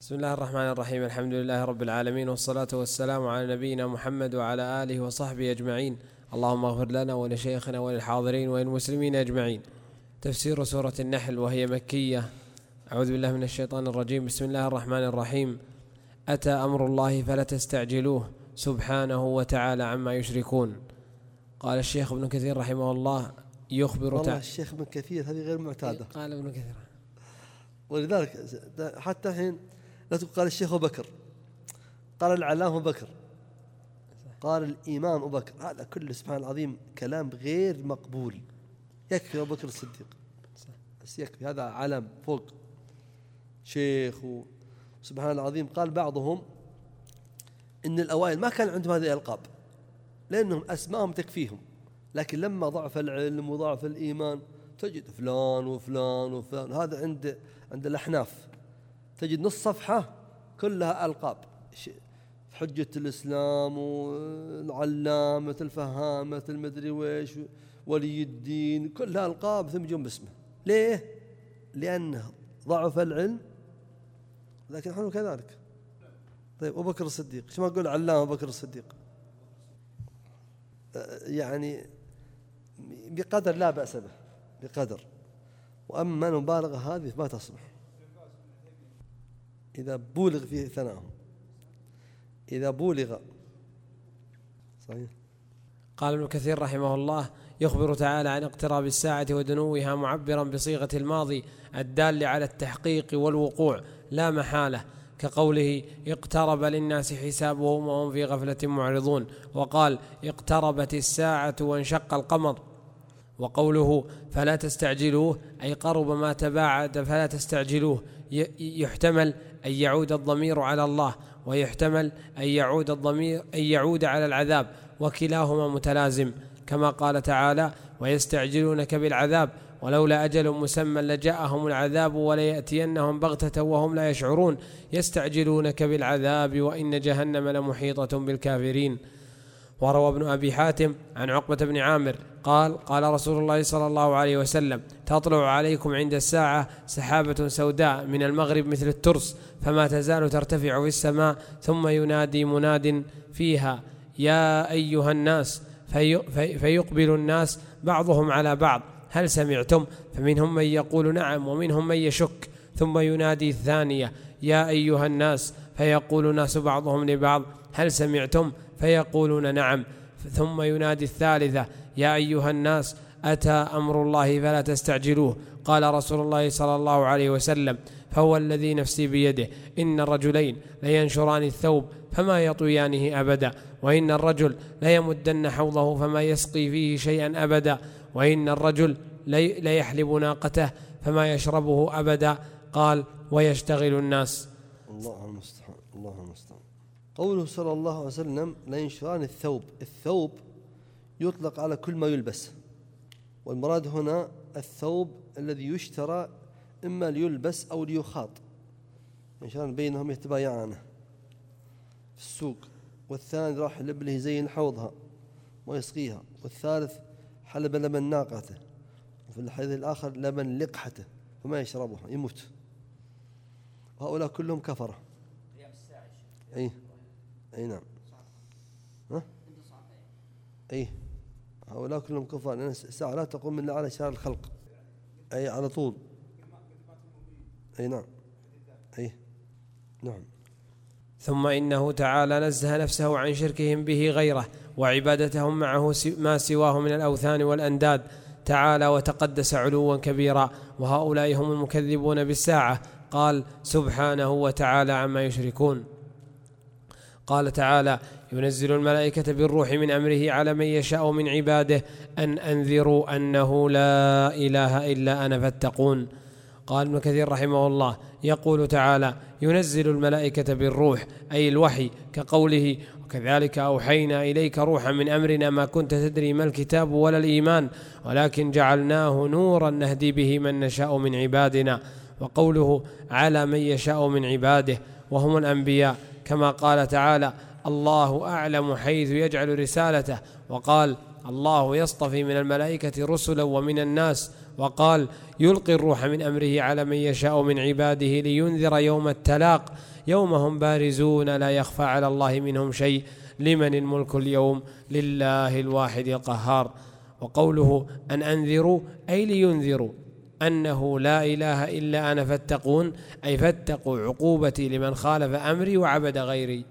بسم الله الرحمن الرحيم. الحمد لله رب العالمين، والصلاة والسلام على نبينا محمد وعلى آله وصحبه أجمعين. اللهم اغفر لنا ولشيخنا وللحاضرين وللمسلمين أجمعين. تفسير سورة النحل وهي مكية. أعوذ بالله من الشيطان الرجيم. بسم الله الرحمن الرحيم. أتى أمر الله فلا تستعجلوه سبحانه وتعالى عما يشركون. قال الشيخ ابن كثير رحمه الله يخبر والله الشيخ ابن كثير هذه غير معتادة. قال ابن كثير، ولذلك حتى الحين لا تقول قال الشيخ أبو بكر، قال العلامة أبو بكر، قال الإمام أبو بكر، هذا كله سبحان العظيم كلام غير مقبول. يكفي أبو بكر الصديق بس، يكفي، هذا علم فوق شيخ. سبحان العظيم قال بعضهم إن الأوائل ما كان عندهم هذه الألقاب لأنهم أسماءهم تكفيهم، لكن لما ضعف العلم وضعف الإيمان تجد فلان وفلان وفلان. هذا عند الأحناف تجد نص صفحة كلها ألقاب، حجة الإسلام والعلامة الفهامة المدري ويش ولي الدين، كلها ألقاب ثم يجون باسمه. ليه؟ لأنه ضعف العلم، لكن نحن كذلك. طيب أبو بكر الصديق، شو ما أقول علامة أبو بكر الصديق؟ يعني بقدر لا بأس به، بقدر. وأما المبالغة هذه ما تصلح إذا بولغ في ثناهم، إذا بولغ. صحيح. قال ابن كثير رحمه الله يخبر تعالى عن اقتراب الساعة ودنوها معبرا بصيغة الماضي الدال على التحقيق والوقوع لا محالة، كقوله اقترب للناس حسابهم وهم في غفلة معرضون، وقال اقتربت الساعة وانشق القمر. وقوله فلا تستعجلوه أي قرب ما تباعد فلا تستعجلوه، يحتمل أن يعود الضمير على الله، ويحتمل أن يعود على العذاب، وكلاهما متلازم، كما قال تعالى ويستعجلونك بالعذاب ولولا أجل مسمى لجاءهم العذاب وليأتينهم بغتة وهم لا يشعرون يستعجلونك بالعذاب وإن جهنم لمحيطة بالكافرين. وروى ابن أبي حاتم عن عقبة بن عامر قال رسول الله صلى الله عليه وسلم تطلع عليكم عند الساعة سحابة سوداء من المغرب مثل الترس، فما تزال ترتفع في السماء، ثم ينادي مناد فيها يا أيها الناس، فيقبل الناس بعضهم على بعض هل سمعتم؟ فمنهم من يقول نعم ومنهم من يشك، ثم ينادي الثانية يا أيها الناس، فيقول الناس بعضهم لبعض هل سمعتم؟ فيقولون نعم، ثم ينادي الثالثة يا أيها الناس أتى أمر الله فلا تستعجلوه. قال رسول الله صلى الله عليه وسلم فهو الذي نفسي بيده إن الرجلين لينشران الثوب فما يطويانه أبدا، وإن الرجل ليمدن حوضه فما يسقي فيه شيئا أبدا، وإن الرجل ليحلب ناقته فما يشربه أبدا. قال ويشتغل الناس. الله المستعان، الله المستعان. قوله صلى الله عليه وسلم لينشران الثوب، الثوب يطلق على كل ما يلبس، والمراد هنا الثوب الذي يشترى إما ليلبس أو ليخاط، ينشران بينهم يتبايعانه في السوق، والثاني راح يلب له زين حوضها ويسقيها، والثالث حلب لبن ناقته، وفي الحديث الآخر لبن لقحته فما يشربها يموت. وهؤلاء كلهم كفرة. أي نعم. أي هؤلاء كلهم كفار، لأن الساعة لا تقوم إلا على شرار الخلق، أي على طول. أي نعم. أي نعم. ثم إنه تعالى نزه نفسه عن شركهم به غيره وعبادتهم معه ما سواه من الأوثان والأنداد تعالى وتقدس علوا كبيرا، وهؤلاء هم المكذبون بالساعة. قال سبحانه وتعالى عما يشركون. قال تعالى ينزل الملائكة بالروح من أمره على من يشاء من عباده أن أنذروا أنه لا إله إلا أنا فاتقون. قال ابن كثير رحمه الله يقول تعالى ينزل الملائكة بالروح أي الوحي، كقوله وكذلك أوحينا إليك روحا من أمرنا ما كنت تدري ما الكتاب ولا الإيمان ولكن جعلناه نورا نهدي به من نشاء من عبادنا. وقوله على من يشاء من عباده وهم الأنبياء، كما قال تعالى الله أعلم حيث يجعل رسالته، وقال الله يصطفي من الملائكة رسلا ومن الناس، وقال يلقي الروح من أمره على من يشاء من عباده لينذر يوم التلاق يوم هم بارزون لا يخفى على الله منهم شيء لمن الملك اليوم لله الواحد القهار. وقوله أن أنذروا أي لينذروا أنه لا إله إلا أنا فاتقون، أي فاتقوا عقوبتي لمن خالف أمري وعبد غيري.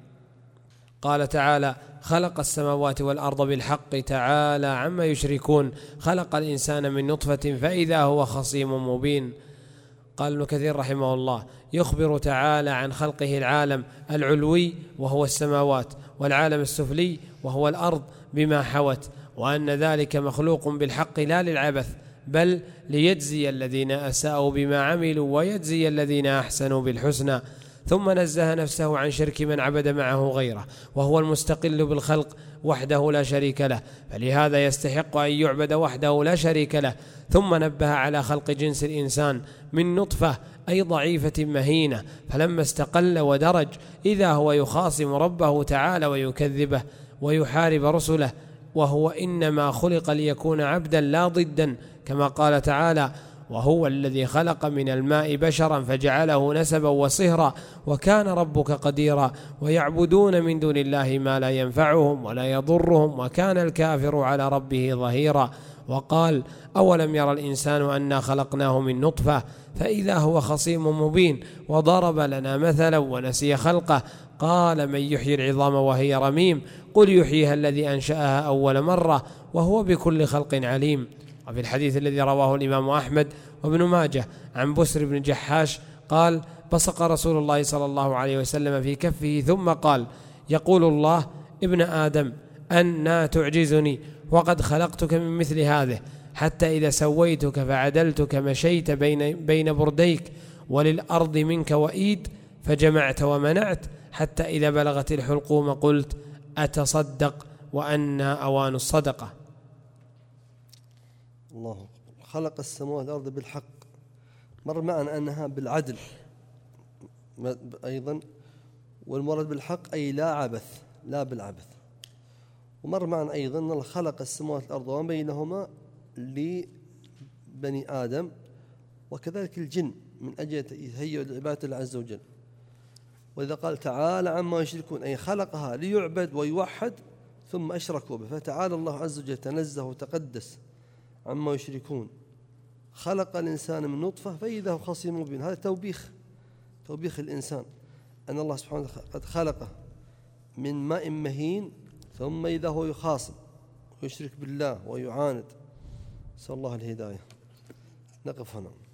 قال تعالى خلق السماوات والأرض بالحق تعالى عما يشركون، خلق الإنسان من نطفة فإذا هو خصيم مبين. قال ابن كثير رحمه الله يخبر تعالى عن خلقه العالم العلوي وهو السماوات، والعالم السفلي وهو الأرض بما حوت، وأن ذلك مخلوق بالحق لا للعبث، بل ليجزي الذين أساءوا بما عملوا ويجزي الذين أحسنوا بالحسنى. ثم نزه نفسه عن شرك من عبد معه غيره، وهو المستقل بالخلق وحده لا شريك له، فلهذا يستحق أن يعبد وحده لا شريك له. ثم نبه على خلق جنس الإنسان من نطفة أي ضعيفة مهينة، فلما استقل ودرج إذا هو يخاصم ربه تعالى ويكذبه ويحارب رسله، وهو إنما خلق ليكون عبدا لا ضدا، كما قال تعالى وهو الذي خلق من الماء بشرا فجعله نسبا وصهرا وكان ربك قديرا، ويعبدون من دون الله ما لا ينفعهم ولا يضرهم وكان الكافر على ربه ظهيرا. وقال أولم يرى الإنسان أنا خلقناه من نطفة فإذا هو خصيم مبين، وضرب لنا مثلا ونسي خلقه قال من يحيي العظام وهي رميم قل يحييها الذي أنشأها أول مرة وهو بكل خلق عليم. وفي الحديث الذي رواه الإمام أحمد وابن ماجه عن بسر بن جحاش قال بصق رسول الله صلى الله عليه وسلم في كفه ثم قال يقول الله ابن آدم أنا تعجزني وقد خلقتك من مثل هذه، حتى إذا سويتك فعدلتك مشيت بين برديك وللأرض منك وإيد فجمعت ومنعت، حتى إذا بلغت الحلقوم قلت أتصدق وأنا أوان الصدقة. الله خلق السماوات والأرض بالحق، مر معنا أنها بالعدل أيضا، والمراد بالحق أي لا عبث، لا بالعبث. ومر معنا أيضا أن خلق السماوات والأرض وما بينهما لبني آدم وكذلك الجن من أجل يهيئوا لعبادة الله عز وجل. وإذا قال تعالى عما يشركون أي خلقها ليعبد ويوحد ثم أشركوا به، فتعالى الله عز وجل تنزه وتقدس عما يشركون. خلق الإنسان من نطفة فإذا هو خصيم مبين، هذا توبيخ الإنسان أن الله سبحانه وتعالى قد خلقه من ماء مهين ثم إذا هو يخاصم ويشرك بالله ويعاند. نسأل الله الهداية. نقف هنا.